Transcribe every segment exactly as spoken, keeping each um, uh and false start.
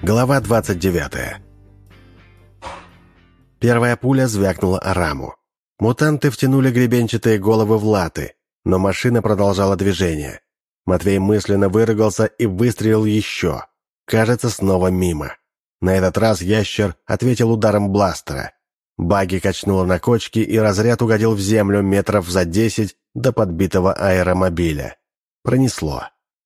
Глава двадцать девятая. Первая пуля звякнула о раму. Мутанты втянули гребенчатые головы в латы, но машина продолжала движение. Матвей мысленно выругался и выстрелил еще. Кажется, снова мимо. На этот раз ящер ответил ударом бластера. Багги качнуло на кочке, и разряд угодил в землю метров за десять до подбитого аэромобиля. Пронесло.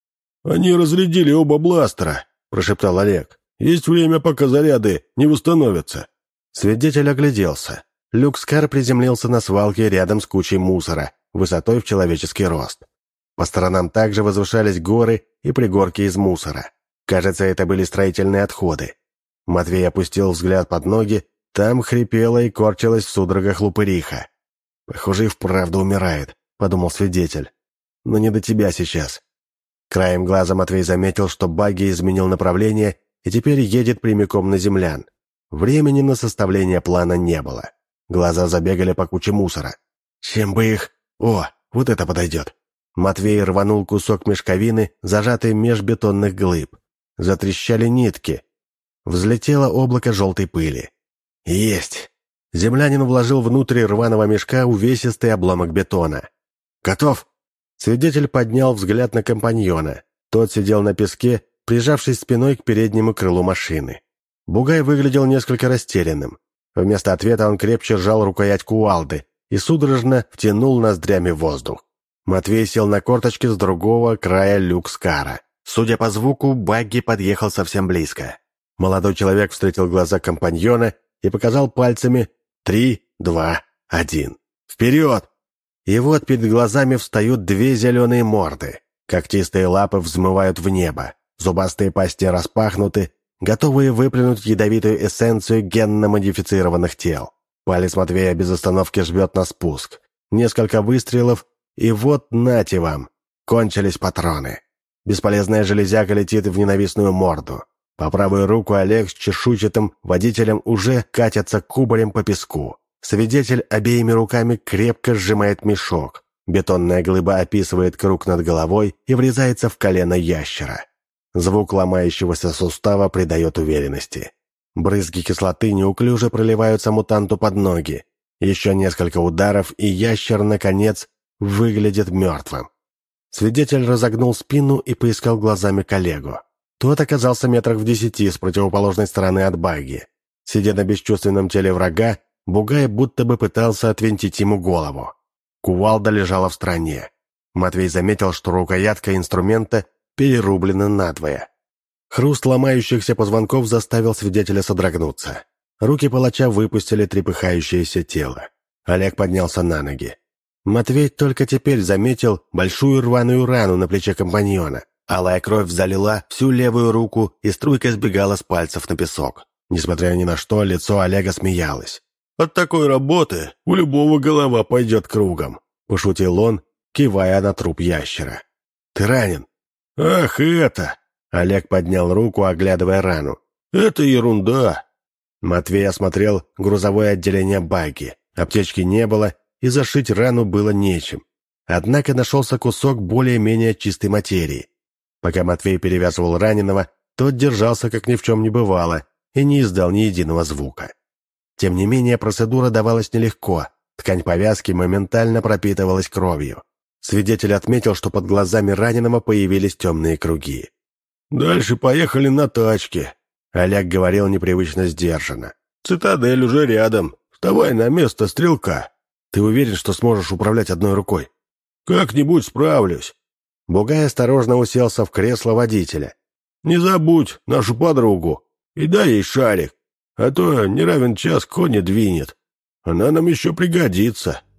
«Они разрядили оба бластера», — прошептал Олег. «Есть время, пока заряды не восстановятся». Свидетель огляделся. Люкскар приземлился на свалке рядом с кучей мусора, высотой в человеческий рост. По сторонам также возвышались горы и пригорки из мусора. Кажется, это были строительные отходы. Матвей опустил взгляд под ноги, там хрипела и корчилась в судорогах лупыриха. «Похоже, и вправду умирает», — подумал свидетель. «Но не до тебя сейчас». Краем глаза Матвей заметил, что Багги изменил направление и теперь едет прямиком на землян. Времени на составление плана не было. Глаза забегали по куче мусора. Чем бы их... О, вот это подойдет. Матвей рванул кусок мешковины, зажатый меж бетонных глыб. Затрещали нитки. Взлетело облако желтой пыли. Есть! Землянин вложил внутрь рваного мешка увесистый обломок бетона. «Готов?» Свидетель поднял взгляд на компаньона. Тот сидел на песке, прижавшись спиной к переднему крылу машины. Бугай выглядел несколько растерянным. Вместо ответа он крепче сжал рукоять кувалды и судорожно втянул ноздрями воздух. Матвей сел на корточки с другого края люкскара. Судя по звуку, Багги подъехал совсем близко. Молодой человек встретил глаза компаньона и показал пальцами «три, два, один». «Вперед!» И вот перед глазами встают две зеленые морды. Когтистые лапы взмывают в небо. Зубастые пасти распахнуты, готовые выплюнуть ядовитую эссенцию генно-модифицированных тел. Палец Матвея без остановки жмет на спуск. Несколько выстрелов, и вот нате вам. Кончились патроны. Бесполезная железяка летит в ненавистную морду. По правую руку Олег с чешуйчатым водителем уже катятся кубарем по песку. Свидетель обеими руками крепко сжимает мешок. Бетонная глыба описывает круг над головой и врезается в колено ящера. Звук ломающегося сустава придает уверенности. Брызги кислоты неуклюже проливаются мутанту под ноги. Еще несколько ударов, и ящер, наконец, выглядит мертвым. Свидетель разогнул спину и поискал глазами коллегу. Тот оказался метрах в десяти с противоположной стороны от Багги. Сидя на бесчувственном теле врага, Бугай будто бы пытался отвинтить ему голову. Кувалда лежала в стороне. Матвей заметил, что рукоятка инструмента перерублена надвое. Хруст ломающихся позвонков заставил свидетеля содрогнуться. Руки палача выпустили трепыхающееся тело. Олег поднялся на ноги. Матвей только теперь заметил большую рваную рану на плече компаньона. Алая кровь залила всю левую руку и струйка сбегала с пальцев на песок. Несмотря ни на что, лицо Олега смеялось. «От такой работы у любого голова пойдет кругом», — пошутил он, кивая на труп ящера. «Ты ранен?» «Ах, это!» — Олег поднял руку, оглядывая рану. «Это ерунда!» Матвей осмотрел грузовое отделение Багги. Аптечки не было, и зашить рану было нечем. Однако нашелся кусок более-менее чистой материи. Пока Матвей перевязывал раненого, тот держался, как ни в чем не бывало, и не издал ни единого звука. Тем не менее, процедура давалась нелегко. Ткань повязки моментально пропитывалась кровью. Свидетель отметил, что под глазами раненого появились темные круги. «Дальше поехали на тачке», — Олег говорил непривычно сдержанно. «Цитадель уже рядом. Вставай на место стрелка. Ты уверен, что сможешь управлять одной рукой?» «Как-нибудь справлюсь». Бугай осторожно уселся в кресло водителя. «Не забудь нашу подругу и дай ей шарик, а то не равен час кони двинет. Она нам еще пригодится».